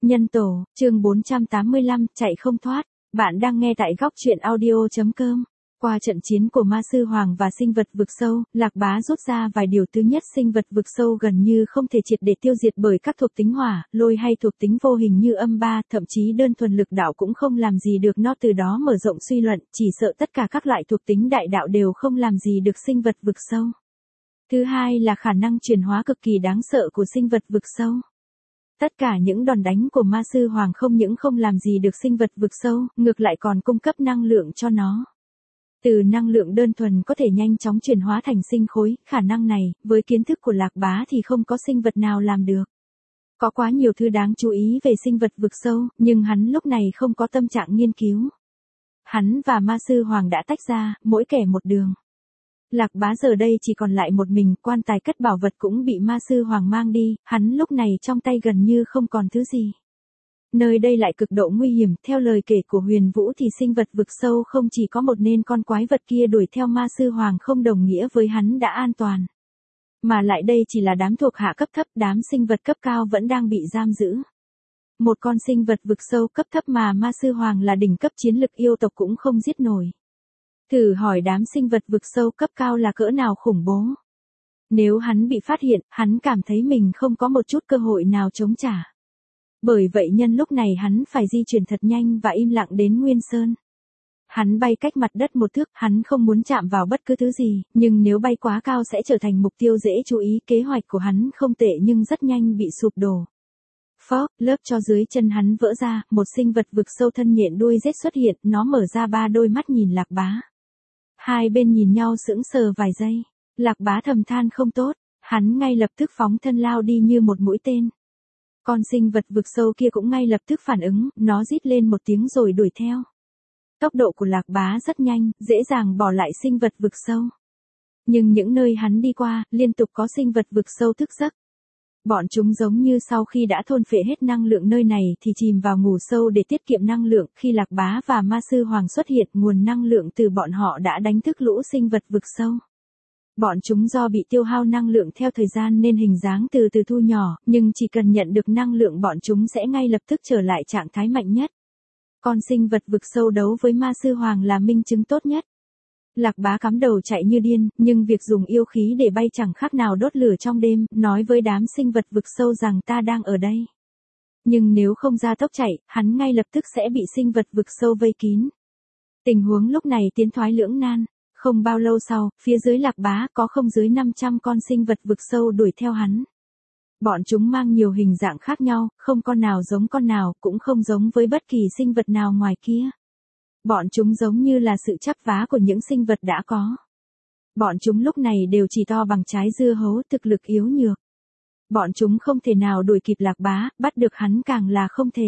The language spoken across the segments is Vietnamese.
Nhân tổ, chương 485, chạy không thoát. Bạn đang nghe tại góc truyện audio.com. Qua trận chiến của ma sư hoàng và sinh vật vực sâu, Lạc Bá rút ra vài điều. Thứ nhất, sinh vật vực sâu gần như không thể triệt để tiêu diệt bởi các thuộc tính hỏa, lôi hay thuộc tính vô hình như âm ba, thậm chí đơn thuần lực đạo cũng không làm gì được nó. Từ đó mở rộng suy luận, chỉ sợ tất cả các loại thuộc tính đại đạo đều không làm gì được sinh vật vực sâu. Thứ hai là khả năng chuyển hóa cực kỳ đáng sợ của sinh vật vực sâu. Tất cả những đòn đánh của ma sư hoàng không những không làm gì được sinh vật vực sâu, ngược lại còn cung cấp năng lượng cho nó. Từ năng lượng đơn thuần có thể nhanh chóng chuyển hóa thành sinh khối, khả năng này, với kiến thức của Lạc Bá thì không có sinh vật nào làm được. Có quá nhiều thứ đáng chú ý về sinh vật vực sâu, nhưng hắn lúc này không có tâm trạng nghiên cứu. Hắn và ma sư hoàng đã tách ra, mỗi kẻ một đường. Lạc Bá giờ đây chỉ còn lại một mình, quan tài cất bảo vật cũng bị ma sư hoàng mang đi, hắn lúc này trong tay gần như không còn thứ gì. Nơi đây lại cực độ nguy hiểm, theo lời kể của Huyền Vũ thì sinh vật vực sâu không chỉ có một nên con quái vật kia đuổi theo ma sư hoàng không đồng nghĩa với hắn đã an toàn. Mà lại đây chỉ là đám thuộc hạ cấp thấp, đám sinh vật cấp cao vẫn đang bị giam giữ. Một con sinh vật vực sâu cấp thấp mà ma sư hoàng là đỉnh cấp chiến lực yêu tộc cũng không giết nổi. Thử hỏi đám sinh vật vực sâu cấp cao là cỡ nào khủng bố. Nếu hắn bị phát hiện, hắn cảm thấy mình không có một chút cơ hội nào chống trả. Bởi vậy nhân lúc này hắn phải di chuyển thật nhanh và im lặng đến Nguyên Sơn. Hắn bay cách mặt đất một thước, hắn không muốn chạm vào bất cứ thứ gì, nhưng nếu bay quá cao sẽ trở thành mục tiêu dễ chú ý. Kế hoạch của hắn không tệ nhưng rất nhanh bị sụp đổ. Phó, lớp cho dưới chân hắn vỡ ra, một sinh vật vực sâu thân nhện đuôi rết xuất hiện, nó mở ra ba đôi mắt nhìn Lạc Bá. Hai bên nhìn nhau sững sờ vài giây. Lạc Bá thầm than không tốt, hắn ngay lập tức phóng thân lao đi như một mũi tên. Con sinh vật vực sâu kia cũng ngay lập tức phản ứng, nó rít lên một tiếng rồi đuổi theo. Tốc độ của Lạc Bá rất nhanh, dễ dàng bỏ lại sinh vật vực sâu. Nhưng những nơi hắn đi qua, liên tục có sinh vật vực sâu thức giấc. Bọn chúng giống như sau khi đã thôn phệ hết năng lượng nơi này thì chìm vào ngủ sâu để tiết kiệm năng lượng. Khi Lạc Bá và ma sư hoàng xuất hiện, nguồn năng lượng từ bọn họ đã đánh thức lũ sinh vật vực sâu. Bọn chúng do bị tiêu hao năng lượng theo thời gian nên hình dáng từ từ thu nhỏ, nhưng chỉ cần nhận được năng lượng bọn chúng sẽ ngay lập tức trở lại trạng thái mạnh nhất. Con sinh vật vực sâu đấu với ma sư hoàng là minh chứng tốt nhất. Lạc Bá cắm đầu chạy như điên, nhưng việc dùng yêu khí để bay chẳng khác nào đốt lửa trong đêm, nói với đám sinh vật vực sâu rằng ta đang ở đây. Nhưng nếu không ra tốc chạy, hắn ngay lập tức sẽ bị sinh vật vực sâu vây kín. Tình huống lúc này tiến thoái lưỡng nan. Không bao lâu sau, phía dưới Lạc Bá có không dưới 500 con sinh vật vực sâu đuổi theo hắn. Bọn chúng mang nhiều hình dạng khác nhau, không con nào giống con nào, cũng không giống với bất kỳ sinh vật nào ngoài kia. Bọn chúng giống như là sự chắp vá của những sinh vật đã có. Bọn chúng lúc này đều chỉ to bằng trái dưa hấu, thực lực yếu nhược. Bọn chúng không thể nào đuổi kịp Lạc Bá, bắt được hắn càng là không thể.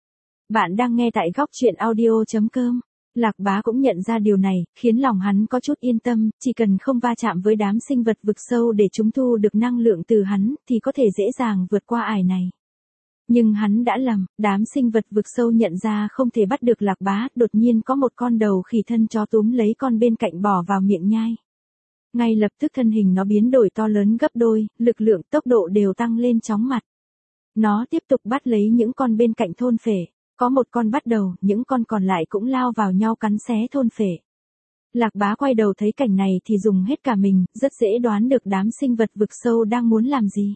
Bạn đang nghe tại góc truyện audio.com. Lạc Bá cũng nhận ra điều này, khiến lòng hắn có chút yên tâm, chỉ cần không va chạm với đám sinh vật vực sâu để chúng thu được năng lượng từ hắn, thì có thể dễ dàng vượt qua ải này. Nhưng hắn đã lầm, đám sinh vật vực sâu nhận ra không thể bắt được Lạc Bá, đột nhiên có một con đầu khỉ thân chó túm lấy con bên cạnh bỏ vào miệng nhai. Ngay lập tức thân hình nó biến đổi to lớn gấp đôi, lực lượng tốc độ đều tăng lên chóng mặt. Nó tiếp tục bắt lấy những con bên cạnh thôn phệ. Có một con bắt đầu, những con còn lại cũng lao vào nhau cắn xé thôn phệ. Lạc Bá quay đầu thấy cảnh này thì dùng hết cả mình, rất dễ đoán được đám sinh vật vực sâu đang muốn làm gì.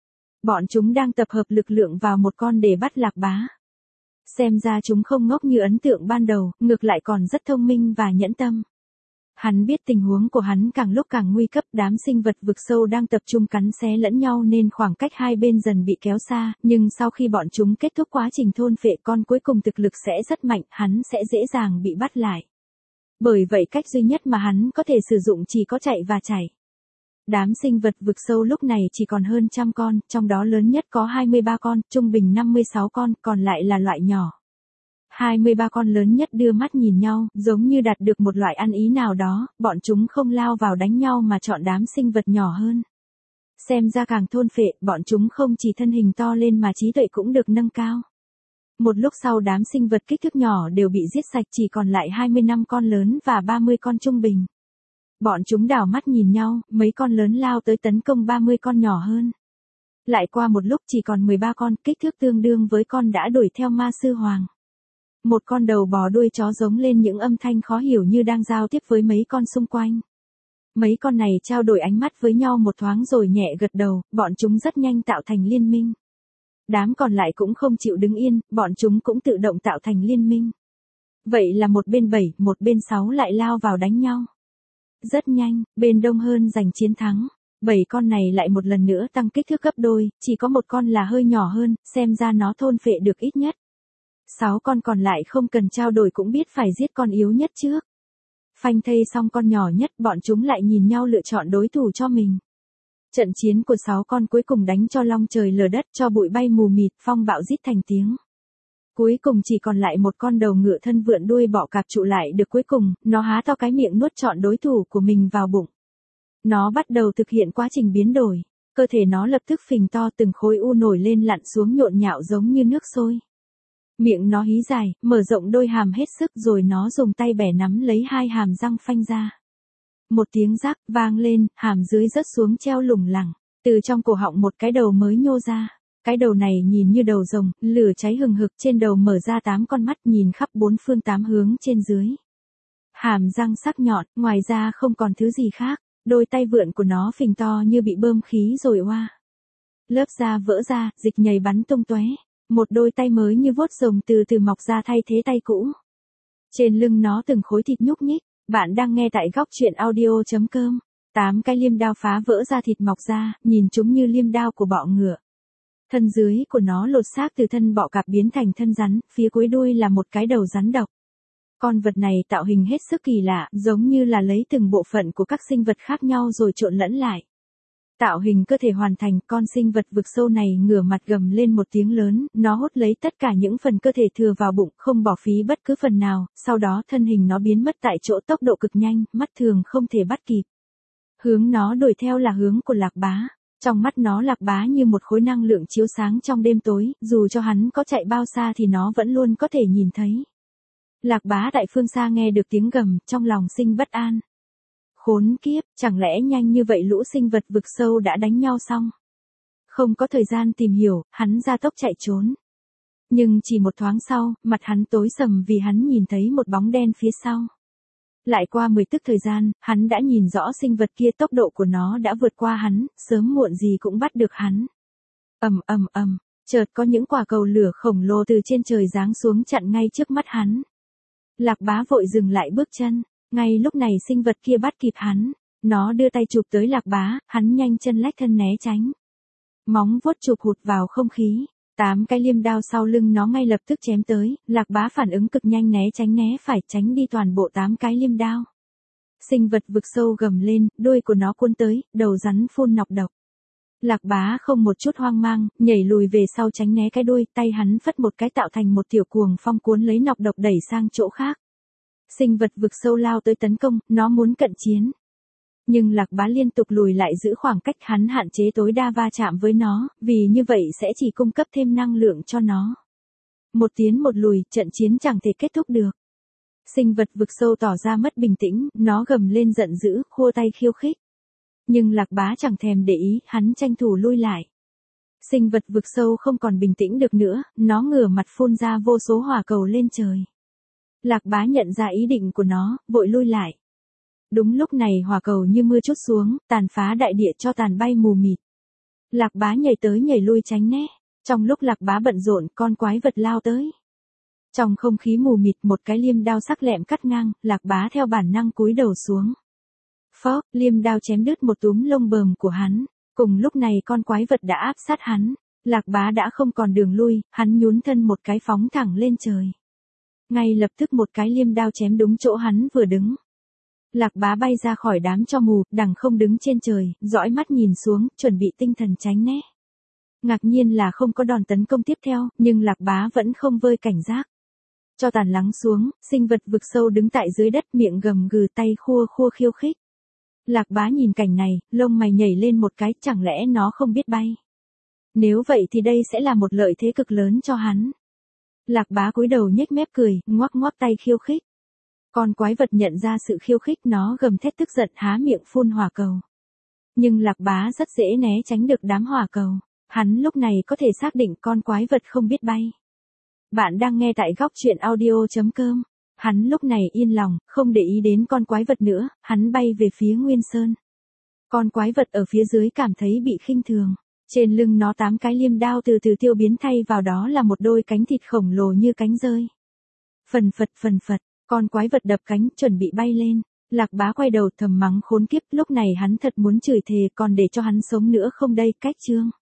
Bọn chúng đang tập hợp lực lượng vào một con để bắt Lạc Bá. Xem ra chúng không ngốc như ấn tượng ban đầu, ngược lại còn rất thông minh và nhẫn tâm. Hắn biết tình huống của hắn càng lúc càng nguy cấp, đám sinh vật vực sâu đang tập trung cắn xé lẫn nhau nên khoảng cách hai bên dần bị kéo xa, nhưng sau khi bọn chúng kết thúc quá trình thôn phệ con cuối cùng thực lực sẽ rất mạnh, hắn sẽ dễ dàng bị bắt lại. Bởi vậy cách duy nhất mà hắn có thể sử dụng chỉ có chạy và chảy. Đám sinh vật vực sâu lúc này chỉ còn hơn 100 con, trong đó lớn nhất có 23 con, trung bình 56 con, còn lại là loại nhỏ. 23 con lớn nhất đưa mắt nhìn nhau, giống như đạt được một loại ăn ý nào đó, bọn chúng không lao vào đánh nhau mà chọn đám sinh vật nhỏ hơn. Xem ra càng thôn phệ, bọn chúng không chỉ thân hình to lên mà trí tuệ cũng được nâng cao. Một lúc sau đám sinh vật kích thước nhỏ đều bị giết sạch, chỉ còn lại 25 con lớn và 30 con trung bình. Bọn chúng đảo mắt nhìn nhau, mấy con lớn lao tới tấn công 30 con nhỏ hơn. Lại qua một lúc chỉ còn 13 con, kích thước tương đương với con đã đuổi theo ma sư hoàng. Một con đầu bò đuôi chó giống lên những âm thanh khó hiểu như đang giao tiếp với mấy con xung quanh. Mấy con này trao đổi ánh mắt với nhau một thoáng rồi nhẹ gật đầu, bọn chúng rất nhanh tạo thành liên minh. Đám còn lại cũng không chịu đứng yên, bọn chúng cũng tự động tạo thành liên minh. Vậy là một bên 7, một bên 6 lại lao vào đánh nhau. Rất nhanh, bên đông hơn giành chiến thắng. 7 con này lại một lần nữa tăng kích thước gấp đôi, chỉ có một con là hơi nhỏ hơn, xem ra nó thôn phệ được ít nhất. 6 con còn lại không cần trao đổi cũng biết phải giết con yếu nhất trước. Phanh thây xong con nhỏ nhất, bọn chúng lại nhìn nhau lựa chọn đối thủ cho mình. Trận chiến của 6 con cuối cùng đánh cho long trời lở đất, cho bụi bay mù mịt, phong bạo rít thành tiếng. Cuối cùng chỉ còn lại một con đầu ngựa thân vượn đuôi bọ cạp trụ lại được cuối cùng, nó há to cái miệng nuốt trọn đối thủ của mình vào bụng. Nó bắt đầu thực hiện quá trình biến đổi, cơ thể nó lập tức phình to, từng khối u nổi lên lặn xuống nhộn nhạo giống như nước sôi. Miệng nó hí dài, mở rộng đôi hàm hết sức rồi nó dùng tay bẻ nắm lấy hai hàm răng phanh ra. Một tiếng rắc vang lên, hàm dưới rớt xuống treo lủng lẳng, từ trong cổ họng một cái đầu mới nhô ra. Cái đầu này nhìn như đầu rồng, lửa cháy hừng hực, trên đầu mở ra 8 con mắt nhìn khắp 4 phương 8 hướng trên dưới. Hàm răng sắc nhọn, ngoài ra không còn thứ gì khác, đôi tay vượn của nó phình to như bị bơm khí rồi oa. Lớp da vỡ ra, dịch nhầy bắn tung tóe. Một đôi tay mới như vuốt rồng từ từ mọc ra thay thế tay cũ. Trên lưng nó từng khối thịt nhúc nhích. Bạn đang nghe tại góc truyện audio.com. 8 cái liêm đao phá vỡ ra thịt mọc ra, nhìn chúng như liêm đao của bọ ngựa. Thân dưới của nó lột xác từ thân bọ cạp biến thành thân rắn, phía cuối đuôi là một cái đầu rắn độc. Con vật này tạo hình hết sức kỳ lạ, giống như là lấy từng bộ phận của các sinh vật khác nhau rồi trộn lẫn lại. Tạo hình cơ thể hoàn thành, con sinh vật vực sâu này ngửa mặt gầm lên một tiếng lớn, nó hút lấy tất cả những phần cơ thể thừa vào bụng, không bỏ phí bất cứ phần nào, sau đó thân hình nó biến mất tại chỗ tốc độ cực nhanh, mắt thường không thể bắt kịp. Hướng nó đuổi theo là hướng của Lạc Bá. Trong mắt nó Lạc Bá như một khối năng lượng chiếu sáng trong đêm tối, dù cho hắn có chạy bao xa thì nó vẫn luôn có thể nhìn thấy. Lạc Bá tại phương xa nghe được tiếng gầm, trong lòng sinh bất an. Khốn kiếp, chẳng lẽ nhanh như vậy lũ sinh vật vực sâu đã đánh nhau xong? Không có thời gian tìm hiểu, hắn ra tốc chạy trốn. Nhưng chỉ một thoáng sau, mặt hắn tối sầm vì hắn nhìn thấy một bóng đen phía sau. Lại qua 10 tức thời gian, hắn đã nhìn rõ sinh vật kia, tốc độ của nó đã vượt qua hắn, sớm muộn gì cũng bắt được hắn. Chợt có những quả cầu lửa khổng lồ từ trên trời giáng xuống chặn ngay trước mắt hắn. Lạc Bá vội dừng lại bước chân. Ngay lúc này sinh vật kia bắt kịp hắn, nó đưa tay chụp tới Lạc Bá, hắn nhanh chân lách thân né tránh. Móng vuốt chụp hụt vào không khí, 8 cái liêm đao sau lưng nó ngay lập tức chém tới, Lạc Bá phản ứng cực nhanh né phải tránh đi toàn bộ 8 cái liêm đao. Sinh vật vực sâu gầm lên, đuôi của nó cuốn tới, đầu rắn phun nọc độc. Lạc Bá không một chút hoang mang, nhảy lùi về sau tránh né cái đuôi, tay hắn phất một cái tạo thành một tiểu cuồng phong cuốn lấy nọc độc đẩy sang chỗ khác. Sinh vật vực sâu lao tới tấn công, nó muốn cận chiến. Nhưng Lạc Bá liên tục lùi lại giữ khoảng cách, hắn hạn chế tối đa va chạm với nó, vì như vậy sẽ chỉ cung cấp thêm năng lượng cho nó. Một tiến một lùi, trận chiến chẳng thể kết thúc được. Sinh vật vực sâu tỏ ra mất bình tĩnh, nó gầm lên giận dữ, khua tay khiêu khích. Nhưng Lạc Bá chẳng thèm để ý, hắn tranh thủ lui lại. Sinh vật vực sâu không còn bình tĩnh được nữa, nó ngửa mặt phun ra vô số hỏa cầu lên trời. Lạc Bá nhận ra ý định của nó, vội lui lại. Đúng lúc này hỏa cầu như mưa trút xuống, tàn phá đại địa cho tàn bay mù mịt. Lạc Bá nhảy tới nhảy lui tránh né. Trong lúc Lạc Bá bận rộn, con quái vật lao tới. Trong không khí mù mịt, một cái liêm đao sắc lẹm cắt ngang, Lạc Bá theo bản năng cúi đầu xuống. Phốc, liêm đao chém đứt một túm lông bờm của hắn. Cùng lúc này con quái vật đã áp sát hắn. Lạc Bá đã không còn đường lui, hắn nhún thân một cái phóng thẳng lên trời. Ngay lập tức một cái liêm đao chém đúng chỗ hắn vừa đứng. Lạc Bá bay ra khỏi đám tro mù, đằng không đứng trên trời, dõi mắt nhìn xuống, chuẩn bị tinh thần tránh né. Ngạc nhiên là không có đòn tấn công tiếp theo, nhưng Lạc Bá vẫn không vơi cảnh giác. Cho tàn lắng xuống, sinh vật vực sâu đứng tại dưới đất, miệng gầm gừ, tay khua khua khiêu khích. Lạc Bá nhìn cảnh này, lông mày nhảy lên một cái, chẳng lẽ nó không biết bay? Nếu vậy thì đây sẽ là một lợi thế cực lớn cho hắn. Lạc Bá cúi đầu nhếch mép cười, ngoắc ngoắc tay khiêu khích. Con quái vật nhận ra sự khiêu khích, nó gầm thét tức giận há miệng phun hỏa cầu. Nhưng Lạc Bá rất dễ né tránh được đám hỏa cầu. Hắn lúc này có thể xác định con quái vật không biết bay. Bạn đang nghe tại góc chuyện audio.com. Hắn lúc này yên lòng, không để ý đến con quái vật nữa, hắn bay về phía Nguyên Sơn. Con quái vật ở phía dưới cảm thấy bị khinh thường. Trên lưng nó 8 cái liêm đao từ từ tiêu biến, thay vào đó là một đôi cánh thịt khổng lồ như cánh rơi. Phần phật, con quái vật đập cánh chuẩn bị bay lên. Lạc Bá quay đầu thầm mắng khốn kiếp, lúc này hắn thật muốn chửi thề, còn để cho hắn sống nữa không đây, cách chương.